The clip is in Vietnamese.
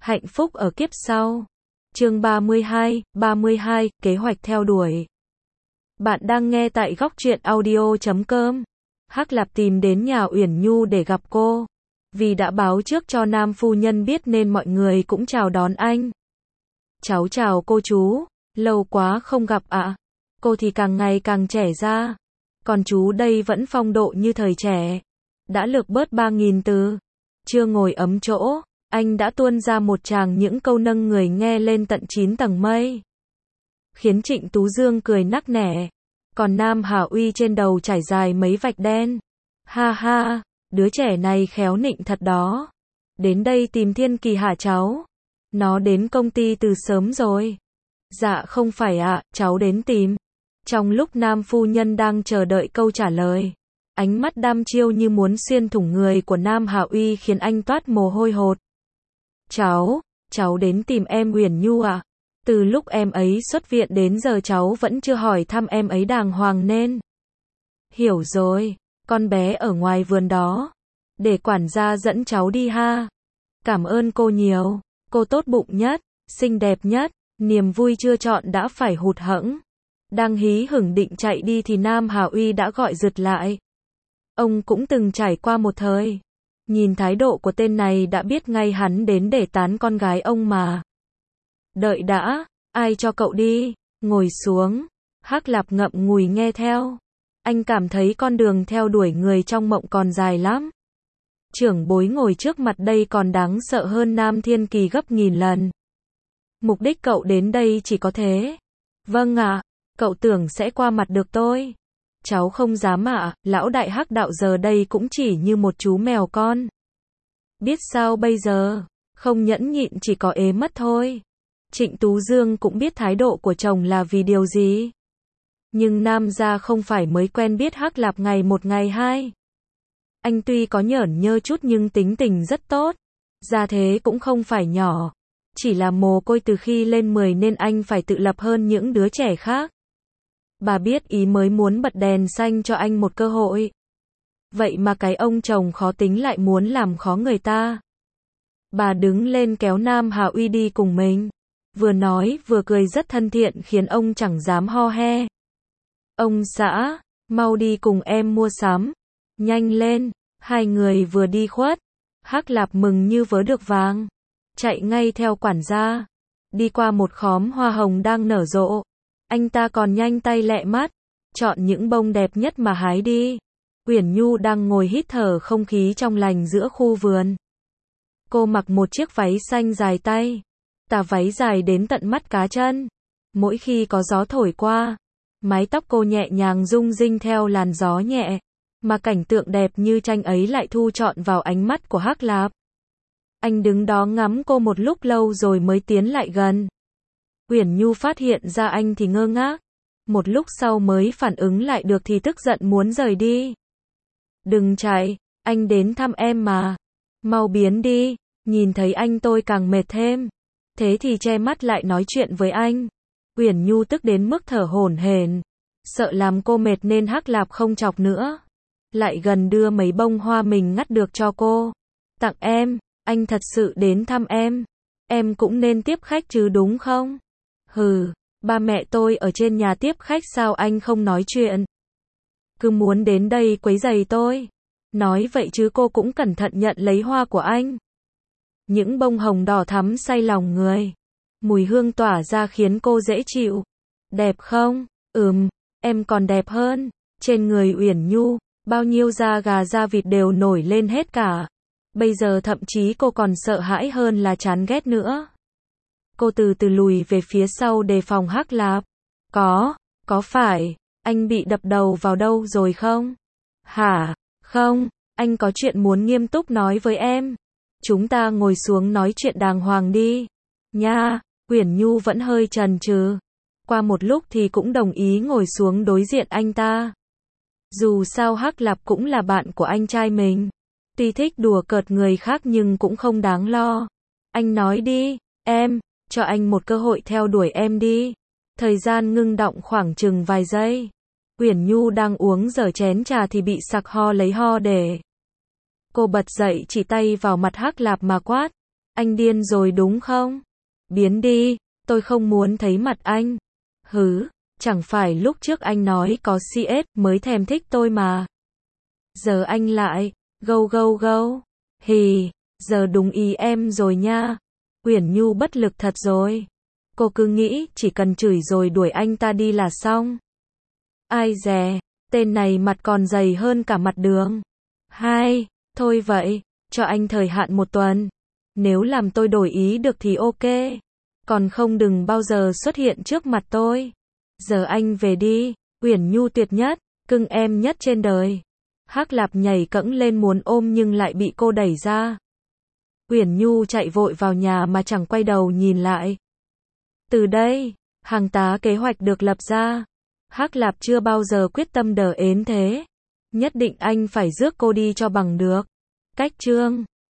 Hạnh phúc ở kiếp sau. Chương 32, kế hoạch theo đuổi. Bạn đang nghe tại góc truyện audio.com. Hắc Lạp tìm đến nhà Uyển Nhu để gặp cô. Vì đã báo trước cho Nam phu nhân biết nên mọi người cũng chào đón anh. Cháu chào cô chú, lâu quá không gặp ạ. Cô thì càng ngày càng trẻ ra. Còn chú đây vẫn phong độ như thời trẻ. Đã lược bớt 3.000 từ. Chưa ngồi ấm chỗ, anh đã tuôn ra một tràng những câu nâng người nghe lên tận 9 tầng mây. Khiến Trịnh Tú Dương cười nắc nẻ. Còn Nam Hà Uy trên đầu trải dài mấy vạch đen. Ha ha, đứa trẻ này khéo nịnh thật đó. Đến đây tìm Thiên Kỳ hả cháu? Nó đến công ty từ sớm rồi. Dạ không phải ạ, cháu đến tìm. Trong lúc Nam phu nhân đang chờ đợi câu trả lời, ánh mắt đăm chiêu như muốn xuyên thủng người của Nam Hà Uy khiến anh toát mồ hôi hột. Cháu đến tìm em Uyển Nhu ạ. Từ lúc em ấy xuất viện đến giờ cháu vẫn chưa hỏi thăm em ấy đàng hoàng nên. Hiểu rồi, con bé ở ngoài vườn đó. Để quản gia dẫn cháu đi ha. Cảm ơn cô nhiều, cô tốt bụng nhất, xinh đẹp nhất, niềm vui chưa chọn đã phải hụt hẫng. Đang hí hửng định chạy đi thì Nam Hà Uy đã gọi rượt lại. Ông cũng từng trải qua một thời. Nhìn thái độ của tên này đã biết ngay hắn đến để tán con gái ông mà. Đợi đã, ai cho cậu đi, ngồi xuống. Hắc Lạp ngậm ngùi nghe theo. Anh cảm thấy con đường theo đuổi người trong mộng còn dài lắm. Trưởng bối ngồi trước mặt đây còn đáng sợ hơn Nam Thiên Kỳ gấp nghìn lần. Mục đích cậu đến đây chỉ có thế. Vâng ạ, cậu tưởng sẽ qua mặt được tôi. Cháu không dám ạ, lão đại Hắc đạo giờ đây cũng chỉ như một chú mèo con. Biết sao bây giờ, không nhẫn nhịn chỉ có ế mất thôi. Trịnh Tú Dương cũng biết thái độ của chồng là vì điều gì. Nhưng Nam gia không phải mới quen biết Hắc Lạp ngày một ngày hai. Anh tuy có nhởn nhơ chút nhưng tính tình rất tốt. Gia thế cũng không phải nhỏ. Chỉ là mồ côi từ khi lên 10 nên anh phải tự lập hơn những đứa trẻ khác. Bà biết ý mới muốn bật đèn xanh cho anh một cơ hội. Vậy mà cái ông chồng khó tính lại muốn làm khó người ta. Bà đứng lên kéo Nam Hà Uy đi cùng mình. Vừa nói vừa cười rất thân thiện khiến ông chẳng dám ho he. Ông xã, mau đi cùng em mua sắm. Nhanh lên, hai người vừa đi khuất. Hắc Lạp mừng như vớ được vàng. Chạy ngay theo quản gia. Đi qua một khóm hoa hồng đang nở rộ. Anh ta còn nhanh tay lẹ mắt. Chọn những bông đẹp nhất mà hái đi. Uyển Nhu đang ngồi hít thở không khí trong lành giữa khu vườn. Cô mặc một chiếc váy xanh dài tay. Tà váy dài đến tận mắt cá chân. Mỗi khi có gió thổi qua, mái tóc cô nhẹ nhàng rung rinh theo làn gió nhẹ. Mà cảnh tượng đẹp như tranh ấy lại thu trọn vào ánh mắt của Hắc Lạp. Anh đứng đó ngắm cô một lúc lâu rồi mới tiến lại gần. Uyển Nhu phát hiện ra anh thì ngơ ngác. Một lúc sau mới phản ứng lại được thì tức giận muốn rời đi. Đừng chạy, anh đến thăm em mà. Mau biến đi, nhìn thấy anh tôi càng mệt thêm. Thế thì che mắt lại nói chuyện với anh. Uyển Nhu tức đến mức thở hổn hển. Sợ làm cô mệt nên Hắc Lạp không chọc nữa. Lại gần đưa mấy bông hoa mình ngắt được cho cô. Tặng em, anh thật sự đến thăm em. Em cũng nên tiếp khách chứ đúng không? Hừ, ba mẹ tôi ở trên nhà tiếp khách sao anh không nói chuyện? Cứ muốn đến đây quấy rầy tôi. Nói vậy chứ cô cũng cẩn thận nhận lấy hoa của anh. Những bông hồng đỏ thắm say lòng người. Mùi hương tỏa ra khiến cô dễ chịu. Đẹp không? Em còn đẹp hơn. Trên người Uyển Nhu, bao nhiêu da gà da vịt đều nổi lên hết cả. Bây giờ thậm chí cô còn sợ hãi hơn là chán ghét nữa. Cô từ từ lùi về phía sau đề phòng Hắc Lạp. Có phải, anh bị đập đầu vào đâu rồi không? Hả? Không, anh có chuyện muốn nghiêm túc nói với em. Chúng ta ngồi xuống nói chuyện đàng hoàng đi. Nha, Uyển Nhu vẫn hơi chần chừ. Qua một lúc thì cũng đồng ý ngồi xuống đối diện anh ta. Dù sao Hắc Lạp cũng là bạn của anh trai mình. Tuy thích đùa cợt người khác nhưng cũng không đáng lo. Anh nói đi, em, cho anh một cơ hội theo đuổi em đi. Thời gian ngưng đọng khoảng chừng vài giây. Uyển Nhu đang uống dở chén trà thì bị sặc ho lấy ho để. Cô bật dậy chỉ tay vào mặt Hắc Lạp mà quát. Anh điên rồi đúng không? Biến đi, tôi không muốn thấy mặt anh. Hứ, chẳng phải lúc trước anh nói có CS mới thèm thích tôi mà. Giờ anh lại, gâu gâu gâu. Hì, giờ đúng ý em rồi nha. Uyển Nhu bất lực thật rồi. Cô cứ nghĩ chỉ cần chửi rồi đuổi anh ta đi là xong. Ai dè, tên này mặt còn dày hơn cả mặt đường. Hai, thôi vậy, cho anh thời hạn 1 tuần. Nếu làm tôi đổi ý được thì ok. Còn không đừng bao giờ xuất hiện trước mặt tôi. Giờ anh về đi, Uyển Nhu tuyệt nhất, cưng em nhất trên đời. Hắc Lạp nhảy cẫng lên muốn ôm nhưng lại bị cô đẩy ra. Uyển Nhu chạy vội vào nhà mà chẳng quay đầu nhìn lại. Từ đây, hàng tá kế hoạch được lập ra. Hắc Lạp chưa bao giờ quyết tâm đờ ến thế. Nhất định anh phải rước cô đi cho bằng được. Cách chương